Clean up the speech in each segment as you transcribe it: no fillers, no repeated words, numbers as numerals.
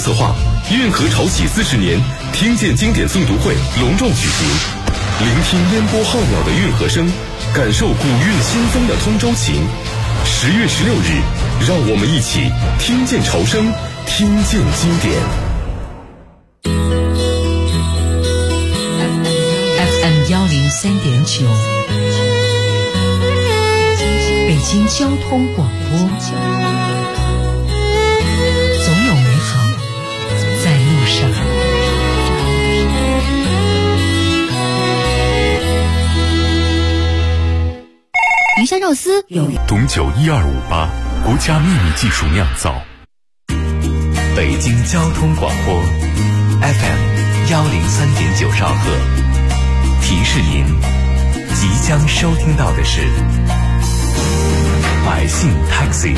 策划，运河潮起40年，听见经典诵读会隆重举行，聆听烟波浩渺的运河声，感受古韵新风的通州情。10月16日，让我们一起听见潮声，听见经典。 FM 103.9，北京交通广播。总有美好在路上。 鱼香肉丝有董酒1258，国家秘密技术酿造。 北京交通广播 FM 103.9兆赫，提示您即将收听到的是百姓 Taxi。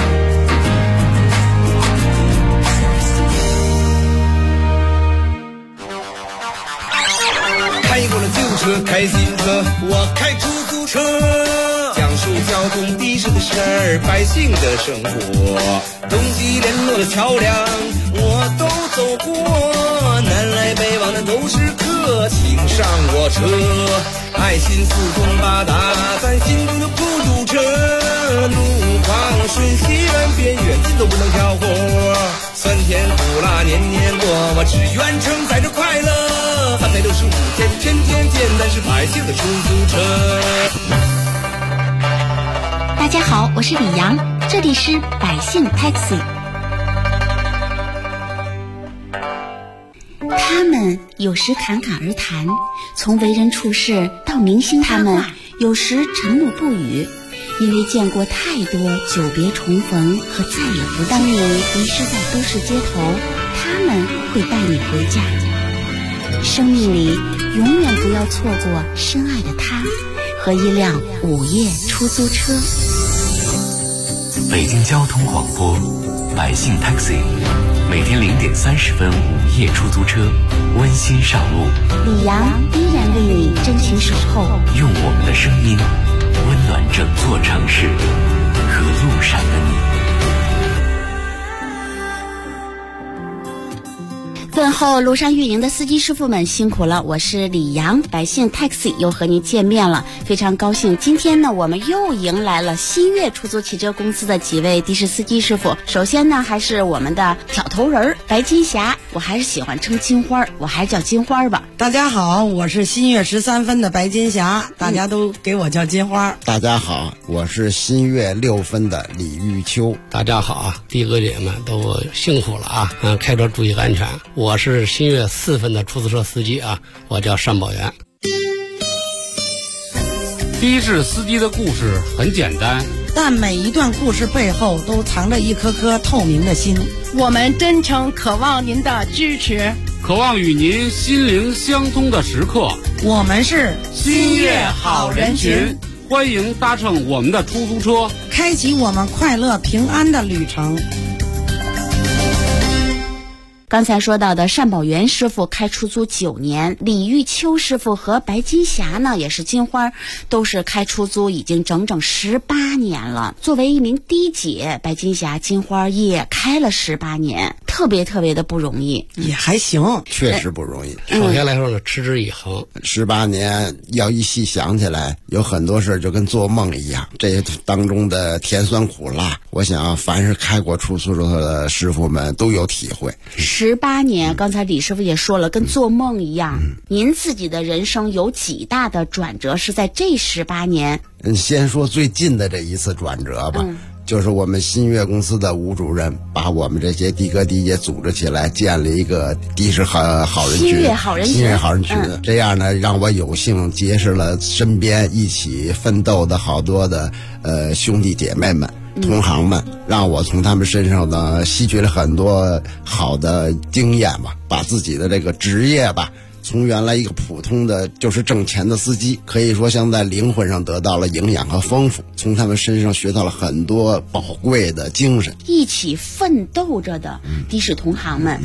开过了旧车，开新车，我开出租车，讲述交通的士的事儿，百姓的生活，东西联络的桥梁我都走过，南来北往的都是客，请上我车，爱心四通八达，咱心中就不堵车，路况顺西南边远近都不能挑活，酸甜苦辣年年过，我只愿承载着快乐，365天天天见，咱是百姓的出租车。 大家好，我是李阳，这里是百姓 Taxi。 他们有时侃侃而谈，从为人处事到明星他们有时沉默不语，因为见过太多久别重逢和再也不见。当你迷失在都市街头，他们会带你回家。生命里永远不要错过深爱的他和一辆午夜出租车。 北京交通广播百姓 Taxi， 每天0点30分午夜出租车温馨上路， 李阳依然为你真情守候， 用我们的声音温暖整座城市和路上的你。 问候路上运营的司机师傅们辛苦了，我是李阳，百姓 Taxi 又和您见面了，非常高兴。今天呢，我们又迎来了新月出租汽车公司的几位的士司机师傅。首先呢，还是我们的挑头人白金霞，我还是喜欢称金花，我还是叫金花吧。 大家好，我是新月13分的白金霞，大家都给我叫金花。 大家好，我是新月6分的李玉秋。 大家好啊，弟哥姐们都辛苦了啊！开车注意安全。我是新月4分的出租车司机啊，我叫单宝元。 的士司机的故事很简单， 但每一段故事背后都藏着一颗颗透明的心。 我们真诚渴望您的支持， 渴望与您心灵相通的时刻。 我们是新月好人群，欢迎搭乘我们的出租车， 开启我们快乐平安的旅程。 刚才说到的单宝元师傅开出租9年，李玉秋师傅和白金霞呢也是金花，都是开出租已经整整18年了。作为一名的姐，白金霞、金花也开了18年，特别的不容易。 也还行， 确实不容易。 首先来说呢，持之以恒。 18年要一细想起来，有很多事就跟做梦一样，这当中的甜酸苦辣，我想凡是开过出租车的师傅们都有体会。 18年，刚才李师傅也说了，跟做梦一样。您自己的人生有几大的转折是在这18年？ 先说最近的这一次转折吧。就是我们新月公司的吴主任把我们这些的哥的姐组织起来，建立一个的士好人群，新月好人群。这样呢，让我有幸结识了身边一起奋斗的好多的兄弟姐妹们、同行们，让我从他们身上呢吸取了很多好的经验吧，把自己的这个职业吧，从原来一个普通的就是挣钱的司机，可以说像在灵魂上得到了营养和丰富，从他们身上学到了很多宝贵的精神。 一起奋斗着的的士同行们，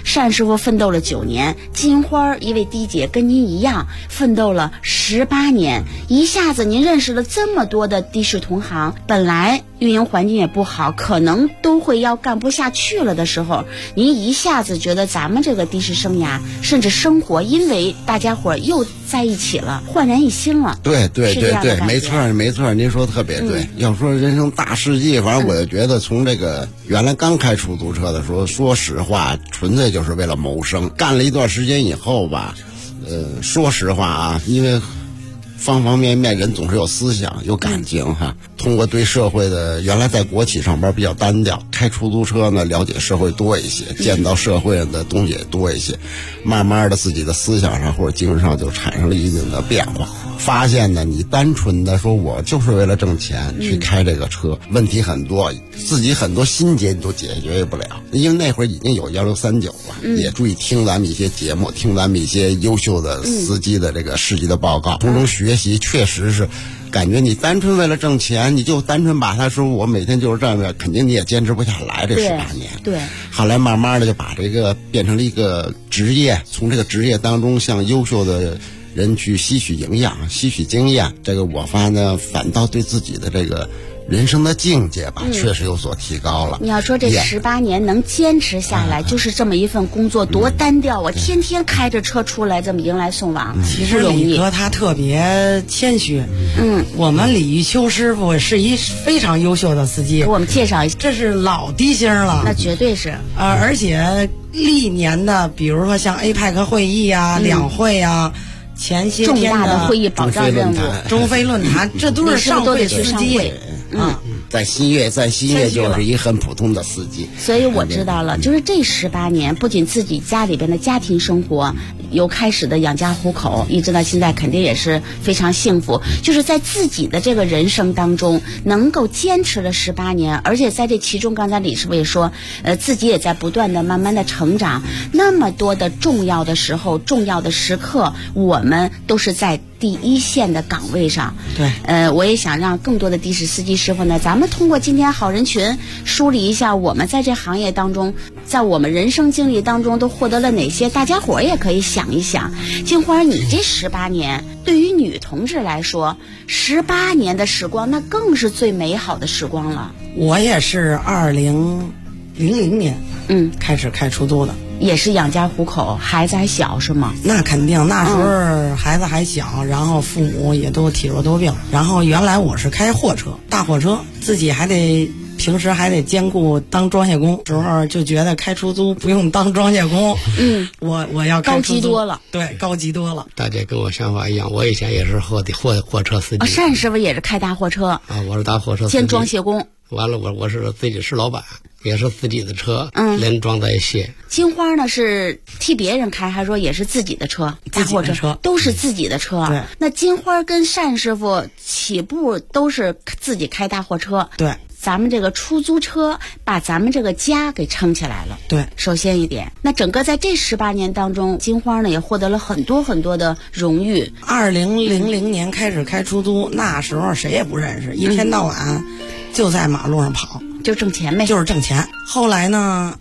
单师傅奋斗了9年，金花一位滴姐跟您一样奋斗了18年，一下子您认识了这么多的的士同行，本来运营环境也不好，可能都会要干不下去了的时候，您一下子觉得咱们这个的士生涯甚至生活，因为大家伙又在一起了，焕然一新了。 对，没错，您说的特别对。要说人生大事迹，反正我就觉得从这个原来刚开出租车的时候，说实话，纯粹就是为了谋生。干了一段时间以后吧，说实话啊，因为方方面面人总是有思想有感情哈。通过对社会的，原来在国企上班比较单调，开出租车呢了解社会多一些，见到社会的东西也多一些，慢慢的自己的思想上或者精神上就产生了一定的变化。发现呢，你单纯的说我就是为了挣钱去开这个车，问题很多，自己很多心结你都解决不了。因为那会儿已经有1639了，也注意听咱们一些节目，听咱们一些优秀的司机的这个事迹的报告，从中学习，确实是感觉你单纯为了挣钱，你就单纯把它说我每天就是这样，肯定你也坚持不下来这18年。 对， 后来慢慢的就把这个变成了一个职业，从这个职业当中向优秀的人去吸取营养，吸取经验。这个我发现呢，反倒对自己的这个人生的境界吧，确实有所提高了。 你要说这18年能坚持下来，就是这么一份工作，多单调啊！天天开着车出来，这么迎来送往， 其实李哥他特别谦虚。我们李玉秋师傅是一非常优秀的司机， 给我们介绍一下。 这是老的星了， 那绝对是。 而且历年的，比如说像 APEC 会议啊、两会啊。前些天重大的会议保障任务， 中非论坛，这都是上会司机。 在新月就是一很普通的司机。 所以我知道了，就是这18年，不仅自己家里边的家庭生活由开始的养家糊口，一直到现在肯定也是非常幸福，就是在自己的这个人生当中能够坚持了18年，而且在这其中，刚才李师傅也说，自己也在不断的慢慢的成长。那么多的重要的时候、重要的时刻，我们都是在第一线的岗位上。 对， 我也想让更多的的士司机师傅呢，咱们通过今天好人群梳理一下我们在这行业当中，在我们人生经历当中都获得了哪些，大家伙也可以想一想。金花，你这18年对于女同志来说，18年的时光那更是最美好的时光了。 我也是2000年开始开出租的， 也是养家糊口，孩子还小是吗？ 那肯定，那时候孩子还小，然后父母也都体弱多病，然后原来我是开货车，大货车，自己平时还得兼顾当装卸工，时候就觉得开出租不用当装卸工，我要开出租高级多了， 对，高级多了。 大家跟我想法一样，我以前也是货车司机。 单师傅也是开大货车啊，我是大货车司机， 兼装卸工。 完了，我是自己是老板，也是自己的车，连装带卸。 金花呢是替别人开，还说也是自己的车，大货车都是自己的车。 对， 那金花跟单师傅起步都是自己开大货车。 对。 咱们这个出租车把咱们这个家给撑起来了。 对， 首先一点，那整个在这18年当中，金花呢也获得了很多很多的荣誉。 2000年开始开出租，那时候谁也不认识，一天到晚就在马路上跑， 就挣钱呗， 就是挣钱。后来呢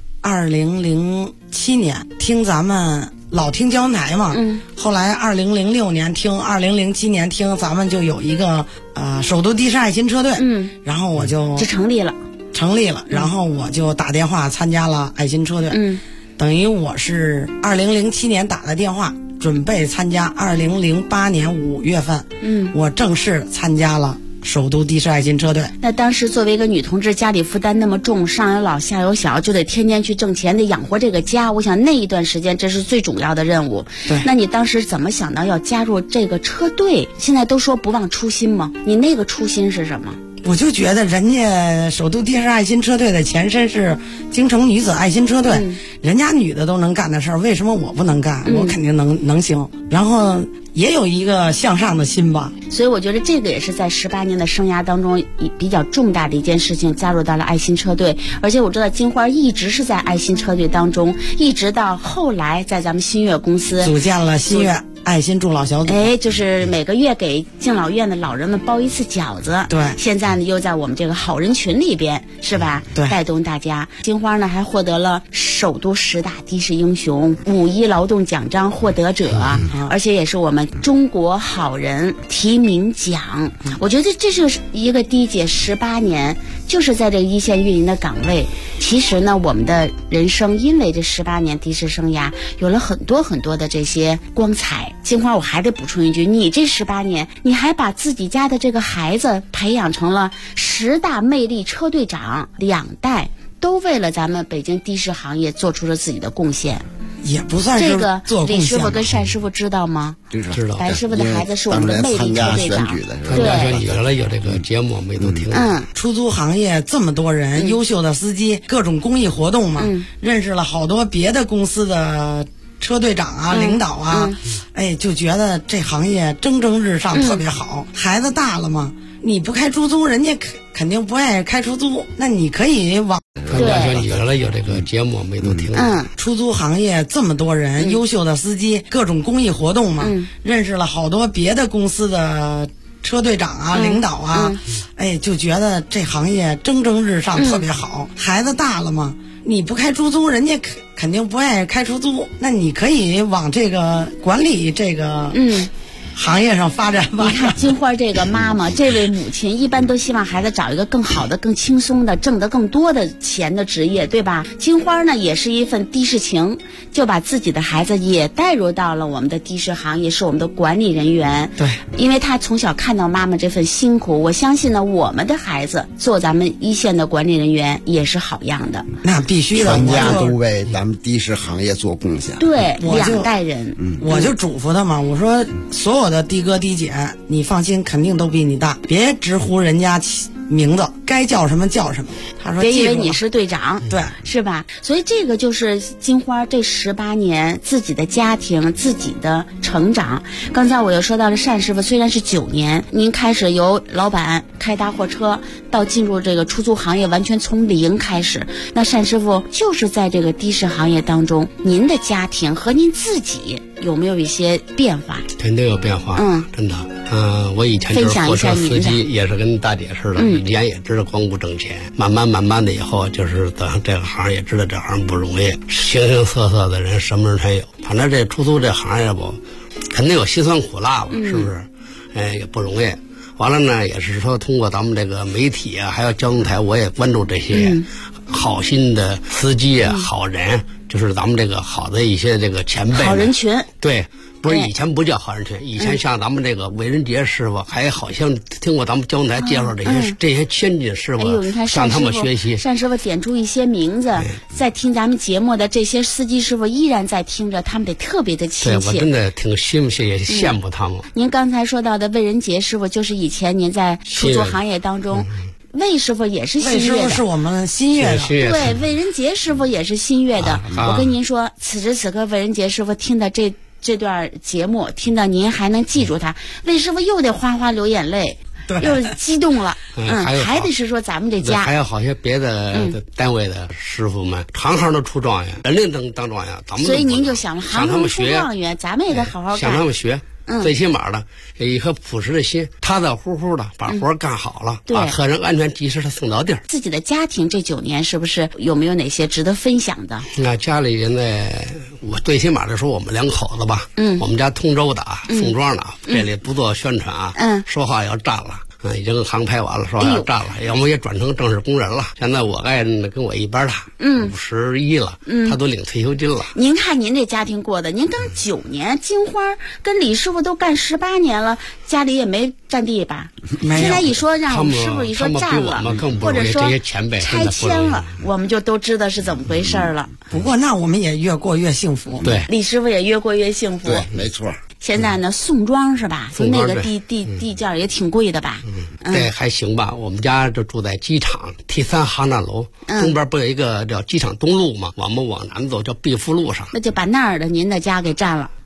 ，2007年听咱们老听交通台嘛，后来2006年听，2007年听，咱们就有一个首都的士爱心车队，然后我就成立了， 然后我就打电话参加了爱心车队，等于我是2007年打的电话，准备参加2008年5月份，我正式参加了首都的士爱心车队。 那当时作为一个女同志，家里负担那么重，上有老下有小，就得天天去挣钱，得养活这个家。我想那一段时间这是最主要的任务。 对， 那你当时怎么想到要加入这个车队？现在都说不忘初心吗？你那个初心是什么？ 我就觉得人家首都的士爱心车队的前身是京城女子爱心车队，人家女的都能干的事儿，为什么我不能干？我肯定能行。然后也有一个向上的心吧。 所以我觉得这个也是在18年的生涯当中比较重大的一件事情，加入到了爱心车队。而且我知道金花一直是在爱心车队当中，一直到后来在咱们新月公司组建了新月爱心助老小组， 就是每个月给敬老院的老人们包一次饺子。 对， 现在呢又在我们这个好人群里边，是吧？ 对， 带动大家。金花呢还获得了首都10大的士英雄、5·1劳动奖章获得者，而且也是我们中国好人提名奖。我觉得这是一个的姐18年，就是在这个一线运营的岗位。其实呢，我们的人生因为这18年的士生涯，有了很多很多的这些光彩。金花，我还得补充一句，你这18年，你还把自己家的这个孩子培养成了10大魅力车队长，2代都为了咱们北京的士行业做出了自己的贡献。 也不算是这个做贡献。 李师傅跟单师傅知道吗？ 知道。 白师傅的孩子是我们的魅力车队长。 参加选举原来有这个节目，我们也都听。 出租行业这么多人，优秀的司机，各种公益活动嘛，认识了好多别的公司的车队长啊、领导啊，就觉得这行业蒸蒸日上，特别好。孩子大了嘛，你不开出租，人家肯定不爱开出租，那你可以往。 参加选举原来有这个节目，我们也都听。 出租行业这么多人，优秀的司机，各种公益活动嘛，认识了好多别的公司的车队长啊、领导啊，就觉得这行业蒸蒸日上，特别好。孩子大了嘛，你不开出租，人家肯定不爱开出租，那你可以往这个管理这个行业上发展吧。 你看金花这个妈妈，这位母亲一般都希望孩子找一个更好的、更轻松的、挣得更多的钱的职业，对吧？金花呢也是一份的士情，就把自己的孩子也带入到了我们的的士行业，是我们的管理人员。 对， 因为他从小看到妈妈这份辛苦，我相信呢，我们的孩子做咱们一线的管理人员也是好样的。 那必须的， 全家都为咱们的士行业做贡献。 对，2代人。 我就嘱咐他嘛，我说所有的的哥的姐，你放心，肯定都比你大，别直呼人家名字，该叫什么叫什么。他说别以为你是队长， 对， 是吧？所以这个就是金花这18年自己的家庭、自己的成长。刚才我又说到了单师傅，虽然是9年，您开始由老板开大货车到进入这个出租行业，完全从零开始。那单师傅就是在这个的士行业当中，您的家庭和您自己有没有一些变化？ 肯定有变化，真的。我以前就是货车司机，也是跟大姐似的，以前也知道光顾挣钱，慢慢的以后，就是等这个行业知道这行不容易，形形色色的人，什么人全有。反正这出租这行业不，肯定有辛酸苦辣吧，是不是？也不容易。完了呢，也是说通过咱们这个媒体啊，还有交通台，我也关注这些好心的司机啊、好人，就是咱们这个好的一些这个前辈好人群。 对。不是以前不叫好人群，以前像咱们这个韦仁杰师傅，还好像听过咱们交通台介绍这些先进师傅， 你看向他们学习。 单师傅点出一些名字，在听咱们节目的这些司机师傅依然在听着，他们得特别的亲切。 对，我真的挺欣慰，也羡慕他们。 您刚才说到的魏仁杰师傅，就是以前您在出租行业当中。魏师傅也是新月的， 魏师傅是我们新月的， 对，魏仁杰师傅也是新月的。我跟您说，此时此刻魏仁杰师傅听的这段节目，听到您还能记住他，魏师傅又得哗哗流眼泪，又激动了。还得是说咱们这家， 还有好些别的单位的师傅们，行都出状元，人人能当状元，咱们所以您就想行出状元，咱们也得好好干， 向他们学。最起码的有一颗朴实的心，踏踏乎乎的把活干好了，把客人安全及时的送到地儿。 自己的家庭这9年是不是有没有哪些值得分享的？ 那家里人呢，我最起码的说我们2口子吧，我们家通州的宋庄的，这里不做宣传啊，说话要站了。已经航拍完了，说要站了，要么也转成正式工人了。现在我爱人跟我一般大，51了，他都领退休金了。 您看您这家庭过的，您刚9年，金花跟李师傅都干18年了，家里也没占地吧？现在一说让我们师傅一说占了，或者说拆迁了，我们就都知道是怎么回事了。 不过那我们也越过越幸福， 对， 李师傅也越过越幸福， 对，没错。 现在呢，宋庄是吧？那个地价也挺贵的吧？ 这还行吧。我们家就住在机场T3航站楼，东边不有一个叫机场东路吗？我们往南走叫碧福路上。 那就把那儿的您的家给占了。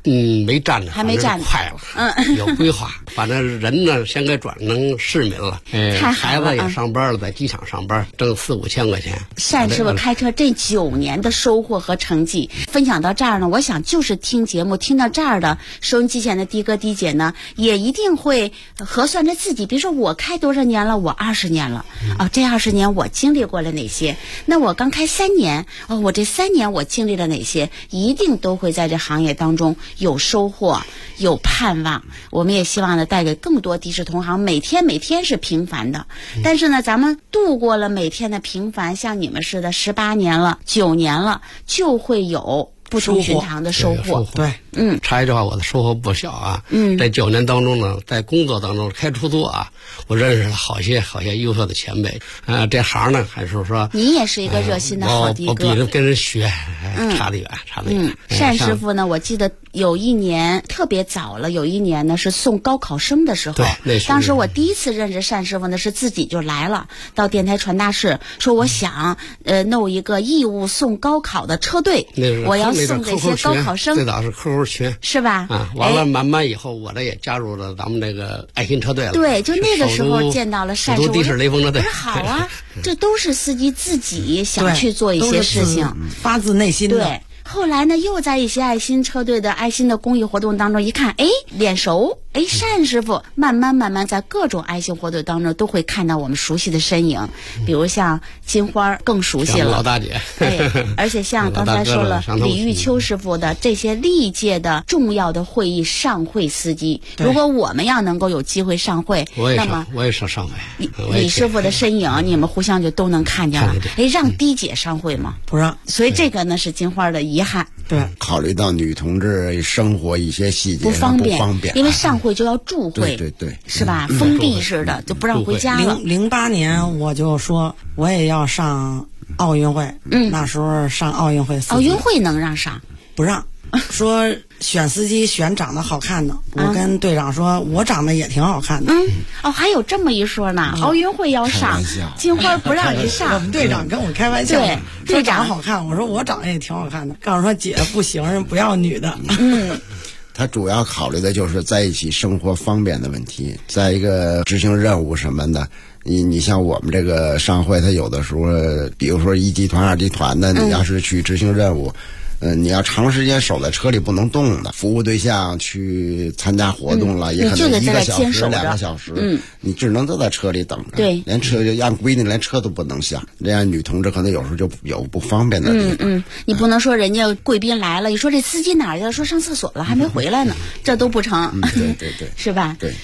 没站着， 还没站着， 快了，有规划。反正人呢，先给转成市民了，孩子也上班了，在机场上班，挣4、5千块钱。 单师傅开车这9年的收获和成绩分享到这儿呢，我想就是听节目听到这儿的收音机前的的哥的姐呢，也一定会核算着自己，比如说我开多少年了，我20年了，这20年我经历过了哪些？那我刚开3年，我这3年我经历了哪些？一定都会在这行业当中有收获，有盼望。我们也希望呢，带给更多的士同行，每天是平凡的，但是呢，咱们度过了每天的平凡，像你们似的18年了、9年了，就会有不同寻常的收获。 对，插一句话，我的收获不小啊。在9年当中呢，在工作当中开出租啊，我认识了好些优秀的前辈。这行呢，还是说你也是一个热心的好的哥， 我比人跟人学，差得远。 单师傅呢，我记得有一年特别早了，有一年呢是送高考生的时候， 对， 当时我第一次认识单师傅呢，是自己就来了，到电台传达室说我想弄一个义务送高考的车队，我要送这些高考生。 最早是 QQ 群是吧？ 完了慢慢以后，我这也加入了咱们这个爱心车队了。 对，就那个时候见到了单师傅， 的士雷锋车队。 好啊，这都是司机自己想去做一些事情， 发自内心的。 对。后来呢，又在一些爱心车队的爱心的公益活动当中一看，脸熟，单师傅慢慢在各种爱心活动当中都会看到我们熟悉的身影，比如像金花更熟悉了， 老大姐， 而且像刚才说了李玉秋师傅的这些历届的重要的会议上会司机，如果我们要能够有机会上会，那么我也上会， 李师傅的身影你们互相就都能看见了。让滴姐上会吗？ 不让， 所以这个呢是金花的遗憾。 对， 考虑到女同志生活一些细节不方便， 因为上会就要住会， 对， 是吧？封闭式的就不让回家了。 08年我就说我也要上奥运会，那时候上奥运会， 奥运会能让上？ 不让，说选司机选长得好看的。我跟队长说，我长得也挺好看的。 还有这么一说呢。奥运会要上，金花不让你上。 我们队长跟我开玩笑， 对， 队长好看，我说我长得也挺好看的。告诉说姐不行，人不要女的。 他主要考虑的就是在一起生活方便的问题，再一个执行任务什么的。你像我们这个上会，他有的时候，比如说1集团、2集团的，你要是去执行任务。你要长时间守在车里不能动的，服务对象去参加活动了，也可能1个小时、2个小时，你只能坐在车里等着。 对， 连车就按规定连车都不能下，这样女同志可能有时候就有不方便的地方。 你不能说人家贵宾来了，你说这司机哪儿去了？说上厕所了还没回来呢，这都不成。 对， 是吧？ 对。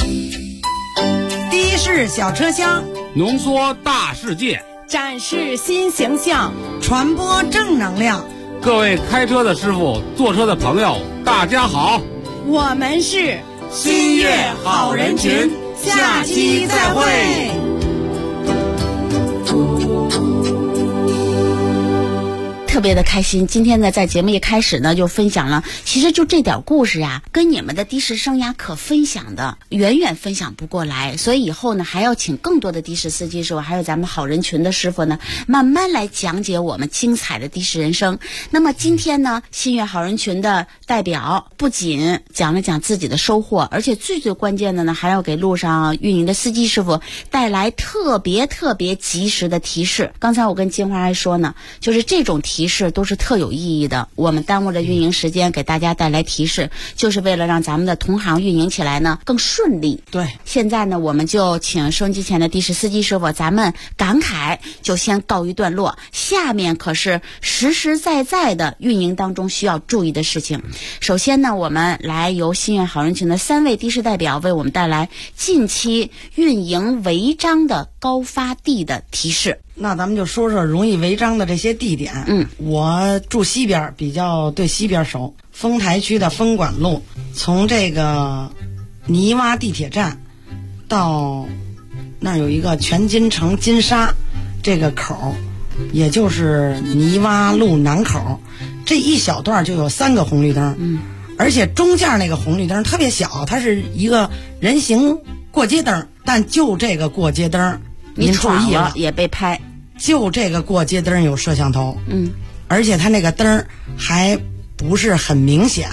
的士小车厢， 浓缩大世界， 展示新形象， 传播正能量。 各位开车的师傅、坐车的朋友，大家好， 我们是新月好人群，下期再会。 特别的开心，今天呢，在节目一开始呢，就分享了，其实就这点故事呀，跟你们的的士生涯可分享的远远分享不过来，所以以后呢，还要请更多的的士司机师傅，还有咱们好人群的师傅呢，慢慢来讲解我们精彩的的士人生。那么今天呢，新月好人群的代表不仅讲了讲自己的收获，而且最关键的呢，还要给路上运营的司机师傅带来特别及时的提示。刚才我跟金花还说呢，就是这种提示都是特有意义的，我们耽误了运营时间给大家带来提示，就是为了让咱们的同行运营起来呢更顺利。 对， 现在呢，我们就请收音机前的的士司机师傅，咱们感慨就先告一段落，下面可是实实在在的运营当中需要注意的事情。首先呢，我们来由新月好人群的3位的士代表为我们带来近期运营违章的高发地的提示。 那咱们就说说容易违章的这些地点。我住西边，比较对西边熟。丰台区的丰管路，从这个泥洼地铁站到那有一个全金城金沙这个口，也就是泥洼路南口，这一小段就有3个红绿灯。而且中间那个红绿灯特别小，它是一个人行过街灯，但就这个过街灯你闯了也被拍， 就这个过街灯有摄像头。而且它那个灯还不是很明显，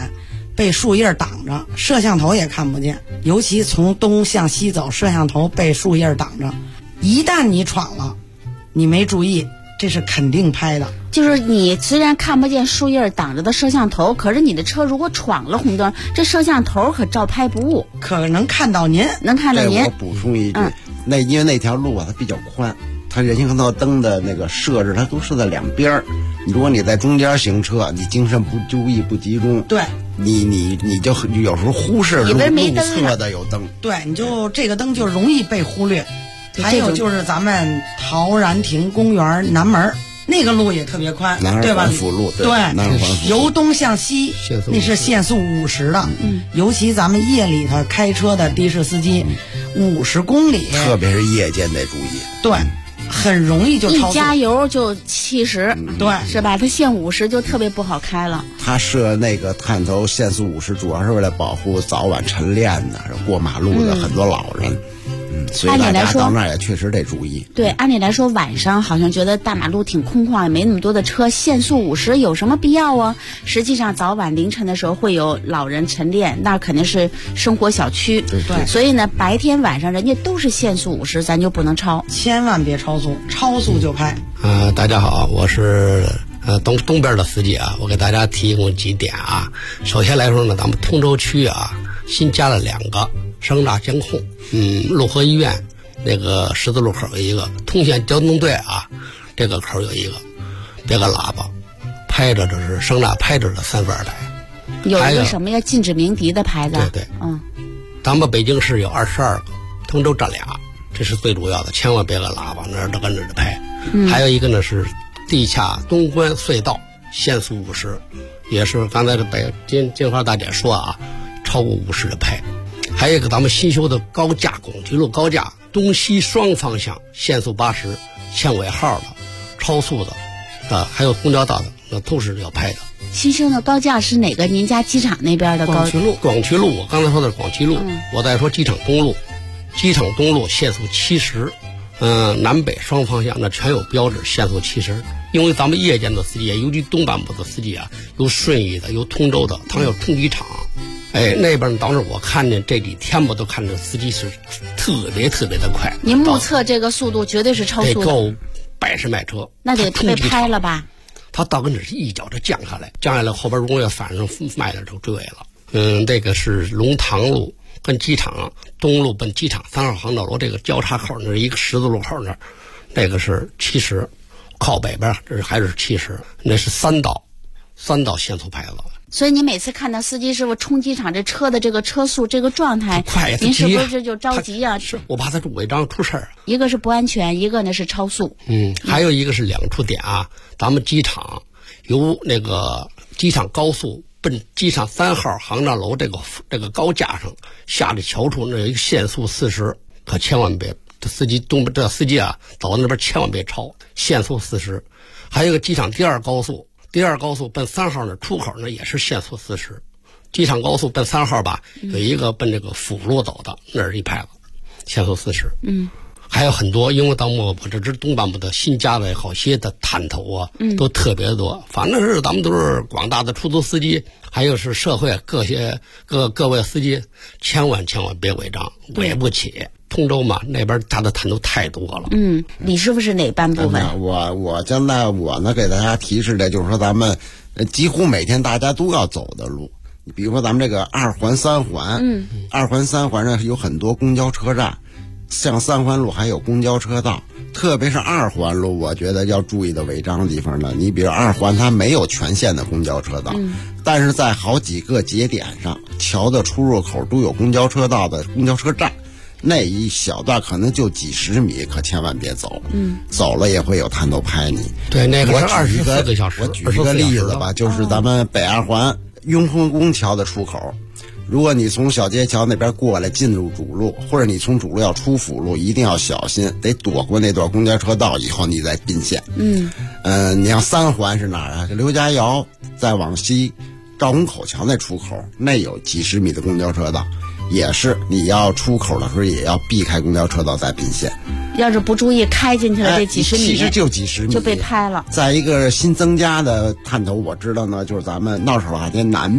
被树叶挡着，摄像头也看不见。尤其从东向西走，摄像头被树叶挡着，一旦你闯了，你没注意，这是肯定拍的。 就是你虽然看不见树叶挡着的摄像头，可是你的车如果闯了红灯，这摄像头可照拍不误， 可能看到您， 能看到您。 我补充一句，因为那条路啊它比较宽，它人行横道灯的那个设置它都是在两边儿。如果你在中间行车，你精神不注意不集中， 对， 你就有时候忽视路侧的有灯， 对，你就这个灯就容易被忽略。还有就是咱们陶然亭公园南门那个路也特别宽，对吧？ 辅路对，由东向西那是限速50的，尤其咱们夜里头开车的的士司机，50公里， 特别是夜间得注意， 对，很容易就超速， 一加油就70，对，是吧？它限50就特别不好开了。 它设那个探头限速50，主要是为了保护早晚晨练的、过马路的很多老人。所以大家到那儿也确实得注意。 对，按理来说晚上好像觉得大马路挺空旷，也没那么多的车，限速50有什么必要啊？实际上早晚凌晨的时候会有老人晨练，那肯定是生活小区。 对， 所以呢，白天晚上人家都是限速50，咱就不能超， 千万别超速，超速就拍。 大家好，我是东边的司机啊，我给大家提供几点啊。首先来说呢，咱们通州区啊新加了2个声纳监控，潞河医院那个十字路口有一个，通县交通队啊这个口有一个，别个喇叭拍着这是声纳拍着的3分2台， 有一个什么呀禁止鸣笛的牌子， 对，咱们北京市有22个，通州占2，这是最主要的，千万别个喇叭那儿跟着拍。还有一个呢是地下东关隧道限速50，也是刚才金花大姐说啊，超过50的拍。还有一个咱们新修的高架广渠路高架东西双方向限速80，欠尾号的、超速的还有公交道的，那都是要拍的。 新修的高架是哪个？您家机场那边的广渠路？广渠路，我刚才说的是广渠路，我再说机场东路。机场东路限速70，南北双方向那全有标志，限速70。因为咱们夜间的司机，尤其东半部的司机啊，有顺义的，有通州的，他们要冲机场。那边当时我看见这几天吧，都看着司机是特别的快。 您目测这个速度绝对是超速的， 得够100迈车， 那得被拍了吧？ 他到跟这是一脚就降下来，后边如果反正慢点就追尾了。这个是龙塘路跟机场东路奔机场3号航道楼这个交叉口，那是一个十字路口那儿，那个是70，靠北边这还是70，那是3道限速牌子。 所以你每次看到司机师傅冲机场这车的这个车速这个状态，您是不是就着急啊？ 是我怕他违章出事儿。 一个是不安全，一个呢是超速。 还有一个是2处点啊，咱们机场由那个机场高速奔机场3号航站楼这个高架上下这桥处，那有一个限速40，可千万别这司机啊走到那边千万别超，限速40。还有一个机场第二高速奔3号那出口呢也是限速40，机场高速奔3号吧，有一个奔这个辅路走的，那是一牌子，限速40。还有很多，因为到我这支东半部的新加的好些的探头啊，都特别多。反正是咱们都是广大的出租司机，还有是社会各位司机，千万别违章，违不起。通州嘛，那边他的探头太多了。 李师傅是哪半部分？ 我现在我呢给大家提示的就是说，咱们几乎每天大家都要走的路，你比如说咱们这个2环3环，2环3环上有很多公交车站，像3环路还有公交车道，特别是2环路，我觉得要注意的违章的地方呢。你比如2环它没有全线的公交车道，但是在好几个节点上，桥的出入口都有公交车道的公交车站。那一小段可能就几十米，可千万别走。走了也会有探头拍你。 对，那个是24个小时。 我举一个例子吧，就是咱们北2环雍和宫桥的出口，如果你从小街桥那边过来进入主路，或者你从主路要出辅路，一定要小心，得躲过那段公交车道以后你再并线。你像3环是哪儿啊？这刘家窑再往西，赵公口桥那出口，那有几十米的公交车道。也是你要出口的时候也要避开公交车道再并线， 要是不注意开进去了这几十米， 其实就几十米就被拍了。 再一个新增加的探头我知道呢，就是咱们闹手大街南边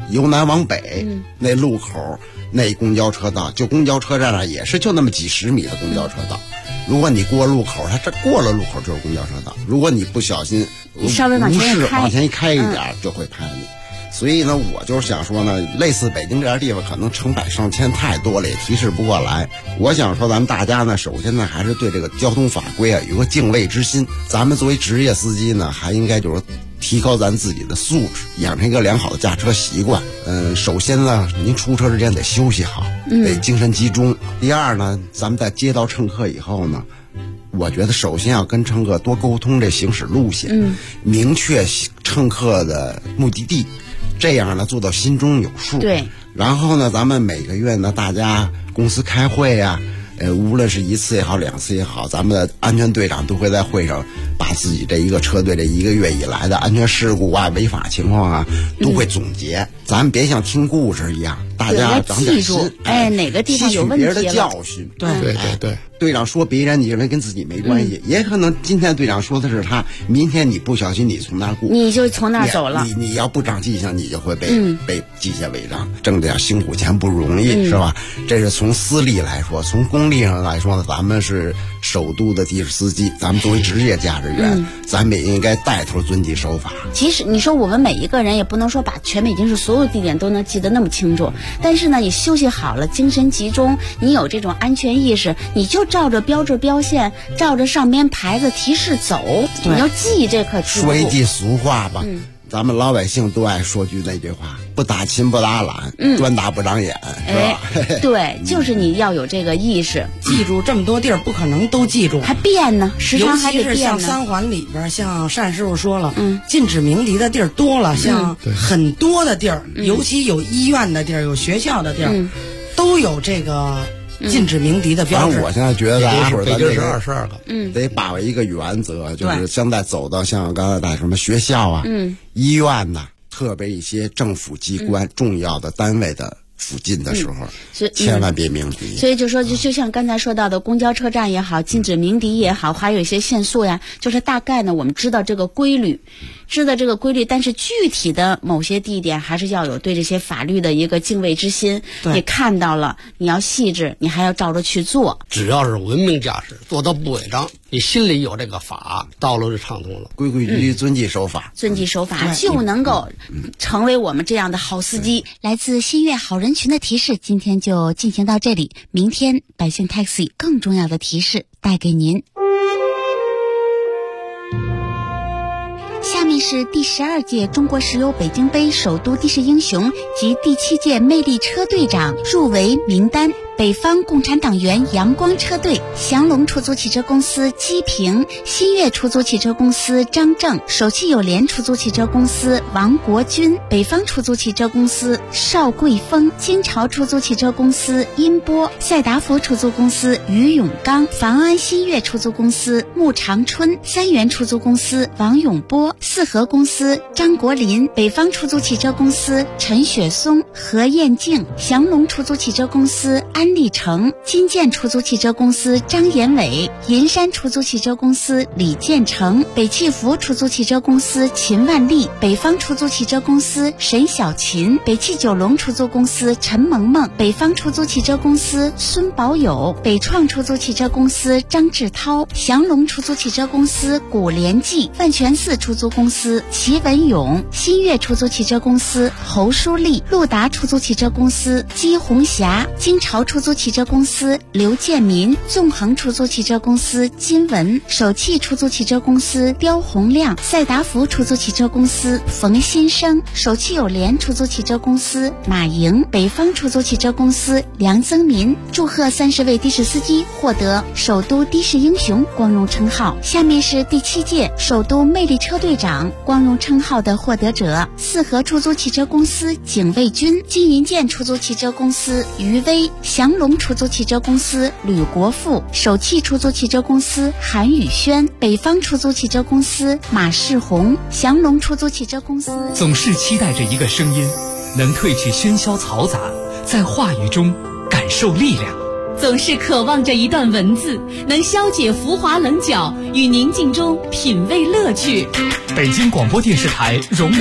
由南往北，那路口那公交车道，就公交车站上也是就那么几十米的公交车道。如果你过路口，它这过了路口就是公交车道。如果你不小心稍微往前一开一点，就会拍你。所以呢，我就是想说呢，类似北京这样地方，可能成百上千太多了，也提示不过来。我想说，咱们大家呢，首先呢，还是对这个交通法规啊有个敬畏之心。咱们作为职业司机呢，还应该就是提高咱自己的素质，养成一个良好的驾车习惯。首先呢，您出车之前得休息好，得精神集中。第二呢，咱们在接到乘客以后呢，我觉得首先要跟乘客多沟通这行驶路线，明确乘客的目的地，这样呢做到心中有数。 对。 然后呢，咱们每个月呢，大家公司开会呀，无论是1次也好2次也好，咱们的安全队长都会在会上把自己这一个车队这1个月以来的安全事故啊、违法情况啊都会总结。咱们别像听故事一样，大家长点心， 哪个地方有问题了， 吸取别人的教训。 对。 队长说别人，你认为跟自己没关系，也可能今天队长说的是他，明天你不小心你从那儿过， 你就从那儿走了。 你要不长记性，你就会被记下违章。挣点辛苦钱不容易，是吧？这是从私利来说，从公利上来说呢，咱们是首都的的士司机，咱们作为职业驾驶员，咱们也应该带头遵纪守法。 其实你说我们每一个人也不能说把全北京市所有地点都能记得那么清楚，但是呢，你休息好了，精神集中，你有这种安全意识，你就照着标志标线，照着上边牌子提示走，你要记这可记不住。 说一句俗话吧，咱们老百姓都爱说句那句话，不打勤不打懒，专打不长眼，是吧？ 对，就是你要有这个意识， 记住这么多地儿不可能都记住， 还变呢，时常还得变呢。 尤其是像3环里边，像单师傅说了，禁止鸣笛的地儿多了，像很多的地儿，尤其有医院的地儿、有学校的地儿，都有这个禁止鸣笛的标志。 反正我现在觉得大家伙儿北京是22个， 得把握一个原则，就是现在走到像刚才在什么学校啊、医院呐，特别一些政府机关、重要的单位的附近的时候，千万别鸣笛。 所以就说，就像刚才说到的，公交车站也好，禁止鸣笛也好，还有一些限速呀，就是大概呢，我们知道这个规律，但是具体的某些地点还是要有对这些法律的一个敬畏之心。你看到了，你要细致，你还要照着去做。 只要是文明驾驶，做到不违章，你心里有这个法，道路就畅通了。 规规矩矩，遵纪守法， 就能够成为我们这样的好司机。来自新月好人群的提示，今天就进行到这里。明天百姓 Taxi 更重要的提示带给您。下面是第12届中国石油北京杯首都的士英雄及第7届魅力车队长入围名单。北方共产党员阳光车队、祥龙出租汽车公司姬平、新月出租汽车公司张正、首汽友联出租汽车公司王国军、北方出租汽车公司邵桂峰、金朝出租汽车公司殷波、赛达福出租公司于永刚、房安新月出租公司穆长春、三元出租公司王永波、四合公司张国林、北方出租汽车公司陈雪松、何艳静、祥龙出租汽车公司安立成、金建出租汽车公司张延伟、银山出租汽车公司李建成、北汽福出租汽车公司秦万丽、北方出租汽车公司沈小琴、北汽九龙出租公司陈萌萌、北方出租汽车公司孙宝友、北创出租汽车公司张志涛、祥龙出租汽车公司古连记、万泉寺出租公司齐文勇、新月出租汽车公司侯淑丽、陆达出租汽车公司姬红霞、金朝出租汽车公司刘建民、纵横出租汽车公司金文、首汽出租汽车公司刁洪亮、赛达福出租汽车公司冯新生、首汽友联出租汽车公司马莹、北方出租汽车公司梁增民。祝贺30位的士司机获得首都的士英雄光荣称号。下面是第7届首都魅力车队长光荣称号的获得者：四合出租汽车公司景卫军、金银建出租汽车公司于威、祥龙出租汽车公司吕国富、首汽出租汽车公司韩宇轩、北方出租汽车公司马世红、祥龙出租汽车公司。 总是期待着一个声音，能褪去喧嚣嘈杂，在话语中感受力量。 总是渴望着一段文字，能消解浮华棱角，与宁静中品味乐趣。 北京广播电视台荣